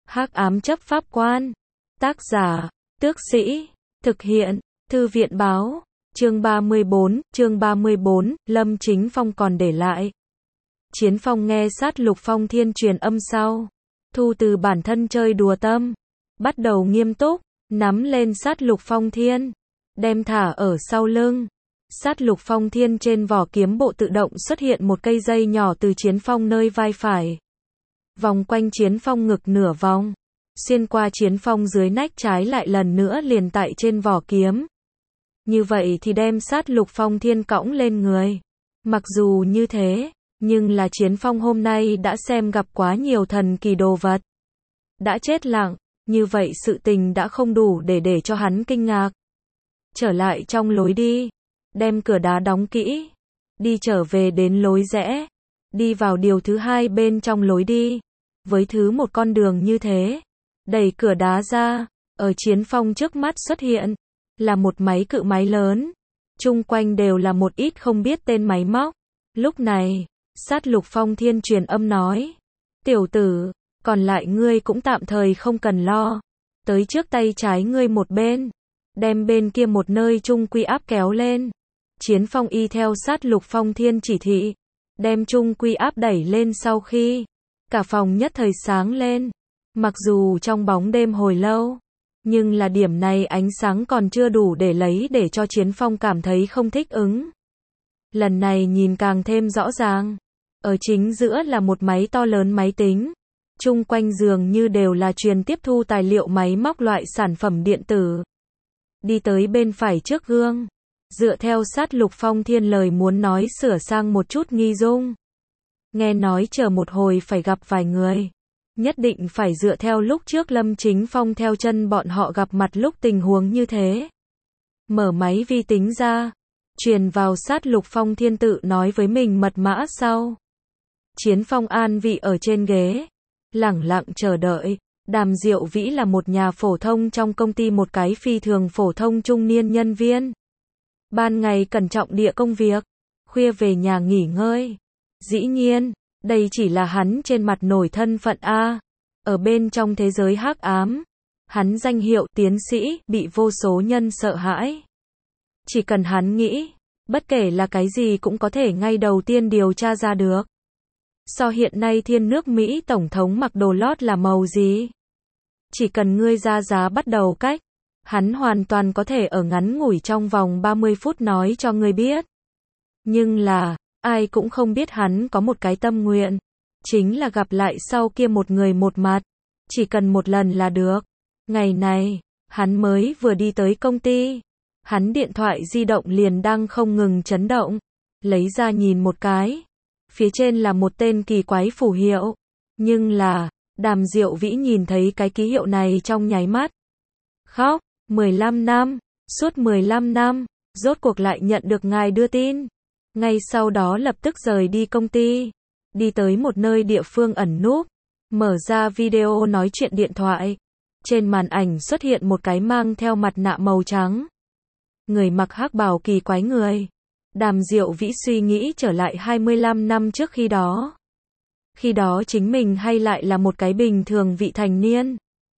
Hắc ám chấp pháp quan. Tác giả, Tước Sĩ. Thực hiện, Thư viện báo. Chương 34, Lâm Chính Phong còn để lại. Chiến Phong nghe sát Lục Phong Thiên truyền âm sau. Thu từ bản thân chơi đùa tâm. Bắt đầu nghiêm túc, nắm lên sát Lục Phong Thiên. Đem thả ở sau lưng. Sát Lục Phong Thiên trên vỏ kiếm bộ tự động xuất hiện một cây dây nhỏ từ Chiến Phong nơi vai phải. Vòng quanh Chiến Phong ngực nửa vòng. Xuyên qua Chiến Phong dưới nách trái lại lần nữa liền tại trên vỏ kiếm. Như vậy thì đem sát Lục Phong Thiên cõng lên người. Mặc dù như thế, nhưng là Chiến Phong hôm nay đã xem gặp quá nhiều thần kỳ đồ vật. Đã chết lặng, như vậy sự tình đã không đủ để cho hắn kinh ngạc. Trở lại trong lối đi, đem cửa đá đóng kỹ, đi trở về đến lối rẽ, đi vào điều thứ hai bên trong lối đi, với thứ một con đường như thế, đẩy cửa đá ra, ở Chiến Phong trước mắt xuất hiện, là một máy cự máy lớn, chung quanh đều là một ít không biết tên máy móc. Lúc này, sát Lục Phong Thiên truyền âm nói, tiểu tử, còn lại ngươi cũng tạm thời không cần lo, tới trước tay trái ngươi một bên, đem bên kia một nơi trung quy áp kéo lên. Chiến Phong y theo sát Lục Phong Thiên chỉ thị, đem trung quy áp đẩy lên sau khi, cả phòng nhất thời sáng lên. Mặc dù trong bóng đêm hồi lâu, nhưng là điểm này ánh sáng còn chưa đủ để cho Chiến Phong cảm thấy không thích ứng. Lần này nhìn càng thêm rõ ràng, ở chính giữa là một máy to lớn máy tính, chung quanh dường như đều là truyền tiếp thu tài liệu máy móc loại sản phẩm điện tử. Đi tới bên phải trước gương, dựa theo sát Lục Phong Thiên lời muốn nói sửa sang một chút nghi dung. Nghe nói chờ một hồi phải gặp vài người, nhất định phải dựa theo lúc trước Lâm Chính Phong theo chân bọn họ gặp mặt lúc tình huống như thế. Mở máy vi tính ra, truyền vào sát Lục Phong Thiên tự nói với mình mật mã sau. Chiến Phong an vị ở trên ghế, lẳng lặng chờ đợi. Đàm Diệu Vĩ là một nhà phổ thông trong công ty, một cái phi thường phổ thông trung niên nhân viên. Ban ngày cẩn trọng địa công việc, khuya về nhà nghỉ ngơi. Dĩ nhiên, đây chỉ là hắn trên mặt nổi thân phận A. Ở bên trong thế giới hắc ám, hắn danh hiệu tiến sĩ bị vô số nhân sợ hãi. Chỉ cần hắn nghĩ, bất kể là cái gì cũng có thể ngay đầu tiên điều tra ra được. So hiện nay thiên nước Mỹ Tổng thống mặc đồ lót là màu gì? Chỉ cần ngươi ra giá bắt đầu cách, hắn hoàn toàn có thể ở ngắn ngủi trong vòng 30 phút nói cho ngươi biết. Nhưng là, ai cũng không biết hắn có một cái tâm nguyện, chính là gặp lại sau kia một người một mặt, chỉ cần một lần là được. Ngày này, hắn mới vừa đi tới công ty, hắn điện thoại di động liền đang không ngừng chấn động, lấy ra nhìn một cái, phía trên là một tên kỳ quái phù hiệu, nhưng là, Đàm Diệu Vĩ nhìn thấy cái ký hiệu này trong nháy mắt. Khóc, 15 năm, suốt 15 năm, rốt cuộc lại nhận được ngài đưa tin. Ngay sau đó lập tức rời đi công ty, đi tới một nơi địa phương ẩn núp, mở ra video nói chuyện điện thoại. Trên màn ảnh xuất hiện một cái mang theo mặt nạ màu trắng. Người mặc hắc bào kỳ quái người. Đàm Diệu Vĩ suy nghĩ trở lại 25 năm trước khi đó. Khi đó chính mình hay lại là một cái bình thường vị thành niên.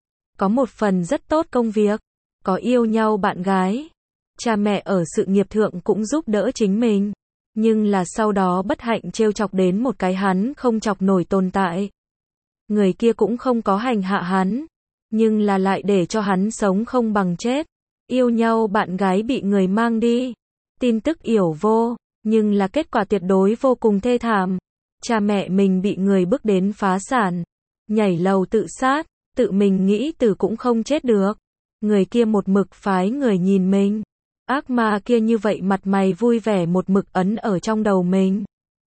Có một phần rất tốt công việc, có yêu nhau bạn gái. Cha mẹ ở sự nghiệp thượng cũng giúp đỡ chính mình. Nhưng là sau đó bất hạnh trêu chọc đến một cái hắn không chọc nổi tồn tại. Người kia cũng không có hành hạ hắn, nhưng là lại để cho hắn sống không bằng chết. Yêu nhau bạn gái bị người mang đi. Tin tức yểu vô, nhưng là kết quả tuyệt đối vô cùng thê thảm. Cha mẹ mình bị người bức đến phá sản, nhảy lầu tự sát, tự mình nghĩ tử cũng không chết được. Người kia một mực phái người nhìn mình. Ác ma kia như vậy mặt mày vui vẻ một mực ấn ở trong đầu mình.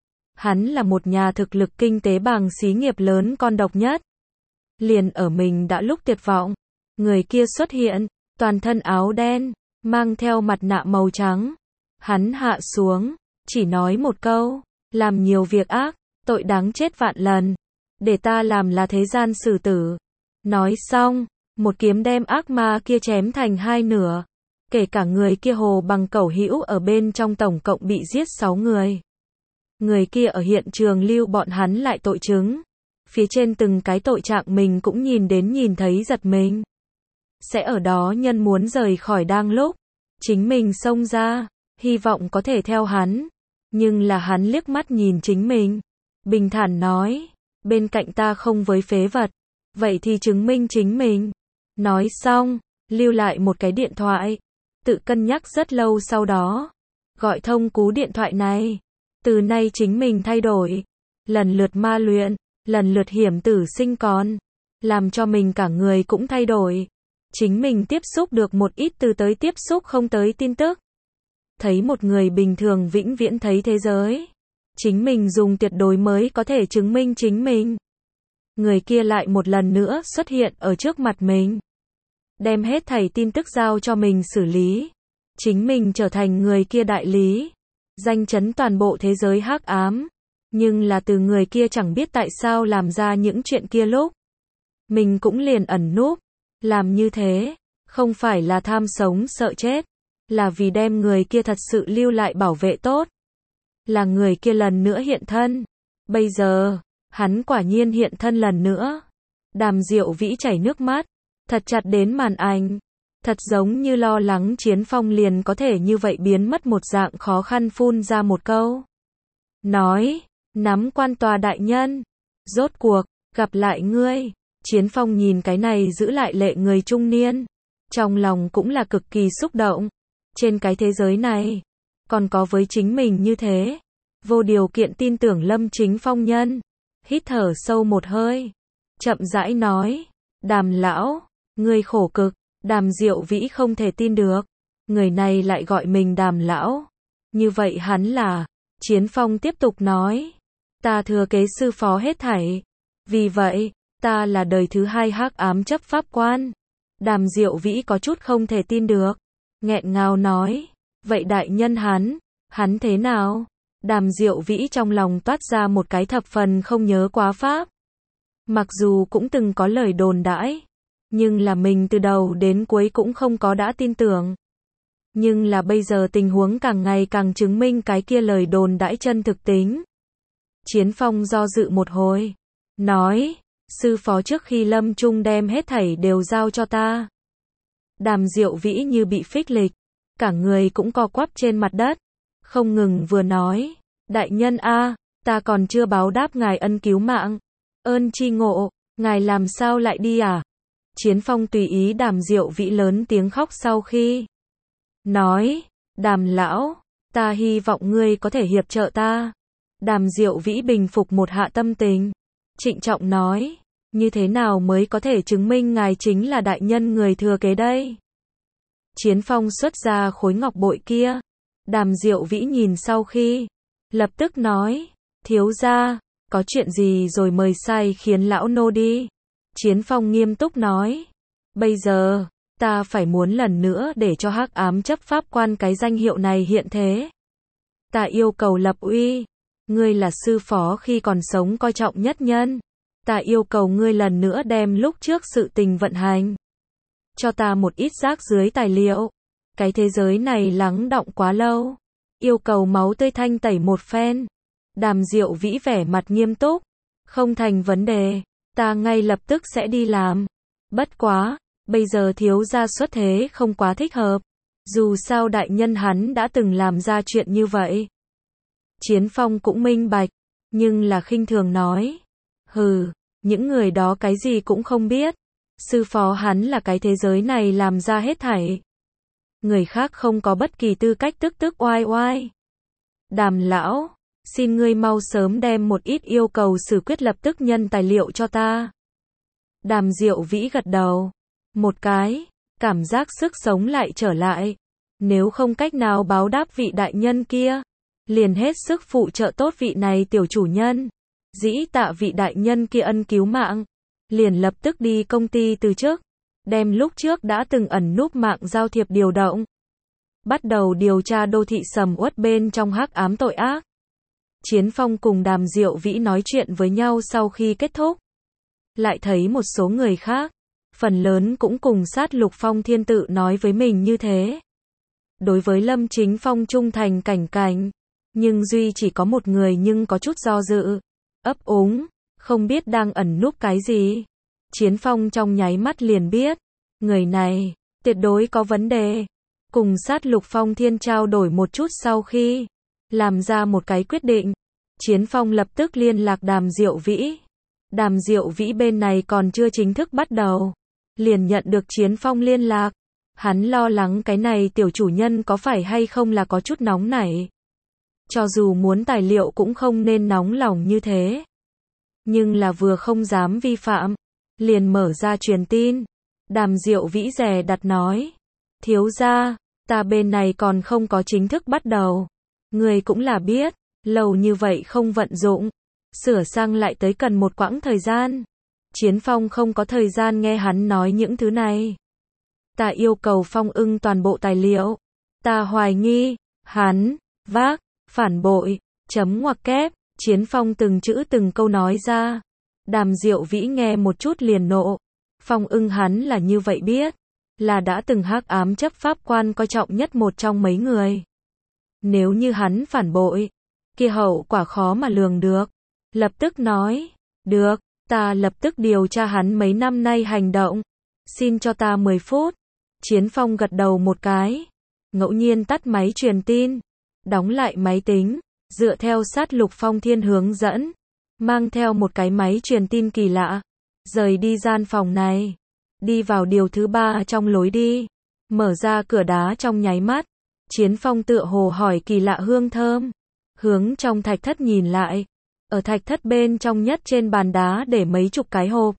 Hắn là một nhà thực lực kinh tế bàng xí nghiệp lớn con độc nhất. Liền ở mình đã lúc tuyệt vọng, người kia xuất hiện, toàn thân áo đen, mang theo mặt nạ màu trắng. Hắn hạ xuống, chỉ nói một câu, làm nhiều việc ác, tội đáng chết vạn lần. Để ta làm là thế gian xử tử. Nói xong, một kiếm đem ác ma kia chém thành hai nửa. Kể cả người kia Hồ Bằng Cẩu hữu ở bên trong tổng cộng bị giết 6 người. Người kia ở hiện trường lưu bọn hắn lại tội chứng. phía trên từng cái tội trạng mình cũng nhìn thấy giật mình. Sẽ ở đó nhân muốn rời khỏi đang lúc, chính mình xông ra, hy vọng có thể theo hắn. Nhưng là hắn liếc mắt nhìn chính mình, bình thản nói, bên cạnh ta không với phế vật, vậy thì chứng minh chính mình. Nói xong, lưu lại một cái điện thoại, tự cân nhắc rất lâu sau đó, gọi thông cú điện thoại này. Từ nay chính mình thay đổi, lần lượt ma luyện, lần lượt hiểm tử sinh còn, làm cho mình cả người cũng thay đổi. Chính mình tiếp xúc được một ít từ tới tiếp xúc không tới tin tức. Thấy một người bình thường vĩnh viễn thấy thế giới. Chính mình dùng tuyệt đối mới có thể chứng minh chính mình. Người kia lại một lần nữa xuất hiện ở trước mặt mình. Đem hết thảy tin tức giao cho mình xử lý. Chính mình trở thành người kia đại lý. Danh chấn toàn bộ thế giới hắc ám. Nhưng là từ người kia chẳng biết tại sao làm ra những chuyện kia lúc. Mình cũng liền ẩn núp. Làm như thế, không phải là tham sống sợ chết. Là vì đem người kia thật sự lưu lại bảo vệ tốt. Là người kia lần nữa hiện thân. Bây giờ, hắn quả nhiên hiện thân lần nữa. Đàm Diệu Vĩ chảy nước mắt, thật chặt đến màn ảnh. Thật giống như lo lắng Chiến Phong liền có thể như vậy biến mất một dạng, khó khăn phun ra một câu. Nói, nắm quan tòa đại nhân. Rốt cuộc, gặp lại ngươi. Chiến Phong nhìn cái này giữ lại lệ người trung niên. Trong lòng cũng là cực kỳ xúc động. Trên cái thế giới này, còn có với chính mình như thế. Vô điều kiện tin tưởng Lâm Chính Phong nhân. Hít thở sâu một hơi. Chậm rãi nói. Đàm lão, ngươi khổ cực. Đàm Diệu Vĩ không thể tin được. Người này lại gọi mình Đàm lão. Như vậy hắn là. Chiến Phong tiếp tục nói. Ta thừa kế sư phó hết thảy. Vì vậy, ta là đời thứ hai hắc ám chấp pháp quan. Đàm Diệu Vĩ có chút không thể tin được. Nghẹn ngào nói. Vậy đại nhân hắn thế nào? Đàm Diệu Vĩ trong lòng toát ra một cái thập phần không nhớ quá pháp. Mặc dù cũng từng có lời đồn đãi, nhưng là mình từ đầu đến cuối cũng không có đã tin tưởng. Nhưng là bây giờ tình huống càng ngày càng chứng minh cái kia lời đồn đãi chân thực tính. Chiến Phong do dự một hồi, nói, sư phó trước khi lâm chung đem hết thảy đều giao cho ta. Đàm Diệu Vĩ như bị phích lịch, cả người cũng co quắp trên mặt đất, không ngừng vừa nói, đại nhân a, ta còn chưa báo đáp ngài ân cứu mạng, ơn chi ngộ, ngài làm sao lại đi à? Chiến Phong tùy ý Đàm Diệu Vĩ lớn tiếng khóc sau khi nói, Đàm lão, ta hy vọng ngươi có thể hiệp trợ ta. Đàm Diệu Vĩ bình phục một hạ tâm tình, trịnh trọng nói, như thế nào mới có thể chứng minh ngài chính là đại nhân người thừa kế đây? Chiến Phong xuất ra khối ngọc bội kia. Đàm Diệu Vĩ nhìn sau khi, lập tức nói, thiếu gia, có chuyện gì rồi mời sai khiến lão nô đi. Chiến Phong nghiêm túc nói, bây giờ, ta phải muốn lần nữa để cho hắc ám chấp pháp quan cái danh hiệu này hiện thế. Ta yêu cầu lập uy, ngươi là sư phó khi còn sống coi trọng nhất nhân. Ta yêu cầu ngươi lần nữa đem lúc trước sự tình vận hành. Cho ta một ít rác dưới tài liệu. Cái thế giới này lắng đọng quá lâu. Yêu cầu máu tươi thanh tẩy một phen. Đàm Diệu Vĩ vẻ mặt nghiêm túc. Không thành vấn đề. Ta ngay lập tức sẽ đi làm. Bất quá, bây giờ thiếu gia xuất thế không quá thích hợp. Dù sao đại nhân hắn đã từng làm ra chuyện như vậy. Chiến Phong cũng minh bạch. Nhưng là khinh thường nói. Hừ, những người đó cái gì cũng không biết. Sư phó hắn là cái thế giới này làm ra hết thảy. Người khác không có bất kỳ tư cách tức oai oai. Đàm lão, xin ngươi mau sớm đem một ít yêu cầu xử quyết lập tức nhân tài liệu cho ta. Đàm Diệu Vĩ gật đầu. Một cái, cảm giác sức sống lại trở lại. Nếu không cách nào báo đáp vị đại nhân kia, liền hết sức phụ trợ tốt vị này tiểu chủ nhân. Dĩ tạ vị đại nhân kia ân cứu mạng. Liền lập tức đi công ty từ chức. Đem lúc trước đã từng ẩn núp mạng giao thiệp điều động. Bắt đầu điều tra đô thị sầm uất bên trong hắc ám tội ác. Chiến Phong cùng Đàm Diệu Vĩ nói chuyện với nhau sau khi kết thúc. Lại thấy một số người khác. Phần lớn cũng cùng sát Lục Phong Thiên tự nói với mình như thế. Đối với Lâm Chính Phong trung thành cảnh. Nhưng duy chỉ có một người nhưng có chút do dự. Ấp úng. không biết đang ẩn núp cái gì. Chiến Phong trong nháy mắt liền biết, người này, tuyệt đối có vấn đề. Cùng Sát Lục Phong Thiên trao đổi một chút sau khi làm ra một cái quyết định, Chiến Phong lập tức liên lạc Đàm Diệu Vĩ. Đàm Diệu Vĩ bên này còn chưa chính thức bắt đầu, liền nhận được Chiến Phong liên lạc. Hắn lo lắng cái này tiểu chủ nhân có phải hay không là có chút nóng nảy. Cho dù muốn tài liệu cũng không nên nóng lòng như thế. Nhưng là vừa không dám vi phạm, liền mở ra truyền tin. Đàm Diệu Vĩ dè đặt nói, thiếu gia, ta bên này còn không có chính thức bắt đầu. Người cũng là biết, lâu như vậy không vận dụng, sửa sang lại tới cần một quãng thời gian. Chiến Phong không có thời gian nghe hắn nói những thứ này. Ta yêu cầu Phong Ưng toàn bộ tài liệu. Ta hoài nghi, hắn, vác, phản bội, chấm ngoặc kép, Chiến Phong từng chữ từng câu nói ra. Đàm Diệu Vĩ nghe một chút liền nộ. Phong Ưng hắn là như vậy biết, là đã từng hắc ám chấp pháp quan coi trọng nhất một trong mấy người. Nếu như hắn phản bội, kia hậu quả khó mà lường được. Lập tức nói, được, ta lập tức điều tra hắn mấy năm nay hành động. Xin cho ta 10 phút. Chiến Phong gật đầu một cái, ngẫu nhiên tắt máy truyền tin, đóng lại máy tính, dựa theo Sát Lục Phong Thiên hướng dẫn, mang theo một cái máy truyền tin kỳ lạ, rời đi gian phòng này, đi vào điều thứ 3 trong lối đi, mở ra cửa đá trong nháy mắt, Chiến Phong tựa hồ hỏi kỳ lạ hương thơm, hướng trong thạch thất nhìn lại, ở thạch thất bên trong nhất trên bàn đá để mấy chục cái hộp.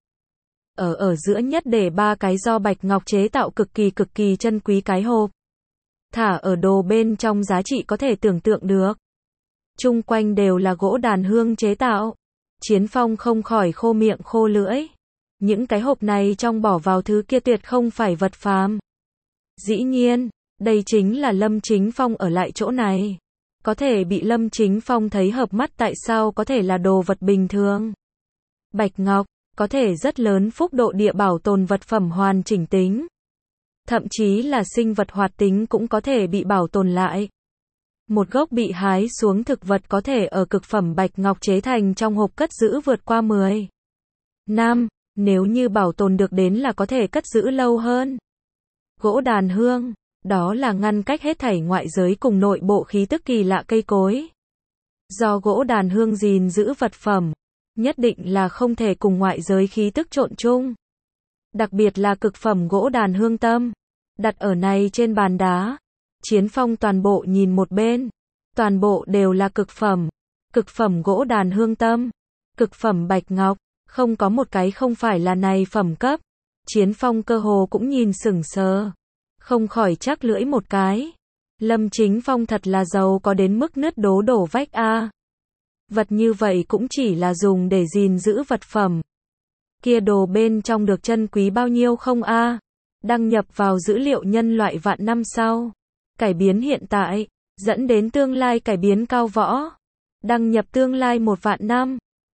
Ở giữa nhất để 3 cái do bạch ngọc chế tạo cực kỳ chân quý cái hộp. Thả ở đồ bên trong giá trị có thể tưởng tượng được. Chung quanh đều là gỗ đàn hương chế tạo. Chiến Phong không khỏi khô miệng khô lưỡi. Những cái hộp này trong bỏ vào thứ kia tuyệt không phải vật phàm. Dĩ nhiên, đây chính là Lâm Chính Phong ở lại chỗ này. Có thể bị Lâm Chính Phong thấy hợp mắt tại sao có thể là đồ vật bình thường. Bạch ngọc có thể rất lớn phúc độ địa bảo tồn vật phẩm hoàn chỉnh tính. Thậm chí là sinh vật hoạt tính cũng có thể bị bảo tồn lại. Một gốc bị hái xuống thực vật có thể ở cực phẩm bạch ngọc chế thành trong hộp cất giữ vượt qua 10 năm, nếu như bảo tồn được đến là có thể cất giữ lâu hơn. Gỗ đàn hương, đó là ngăn cách hết thảy ngoại giới cùng nội bộ khí tức kỳ lạ cây cối. Do gỗ đàn hương gìn giữ vật phẩm, nhất định là không thể cùng ngoại giới khí tức trộn chung. Đặc biệt là cực phẩm gỗ đàn hương tâm, đặt ở này trên bàn đá. Chiến Phong toàn bộ nhìn một bên, toàn bộ đều là cực phẩm gỗ đàn hương tâm, cực phẩm bạch ngọc, không có một cái không phải là này phẩm cấp. Chiến Phong cơ hồ cũng nhìn sững sờ, không khỏi chắc lưỡi một cái. Lâm Chính Phong thật là giàu có đến mức nứt đổ vách a. Vật như vậy cũng chỉ là dùng để gìn giữ vật phẩm. Kia đồ bên trong được chân quý bao nhiêu không a? Đăng nhập vào dữ liệu nhân loại vạn năm sau. Cải biến hiện tại, dẫn đến tương lai cải biến cao võ. Đăng nhập tương lai 1 vạn năm.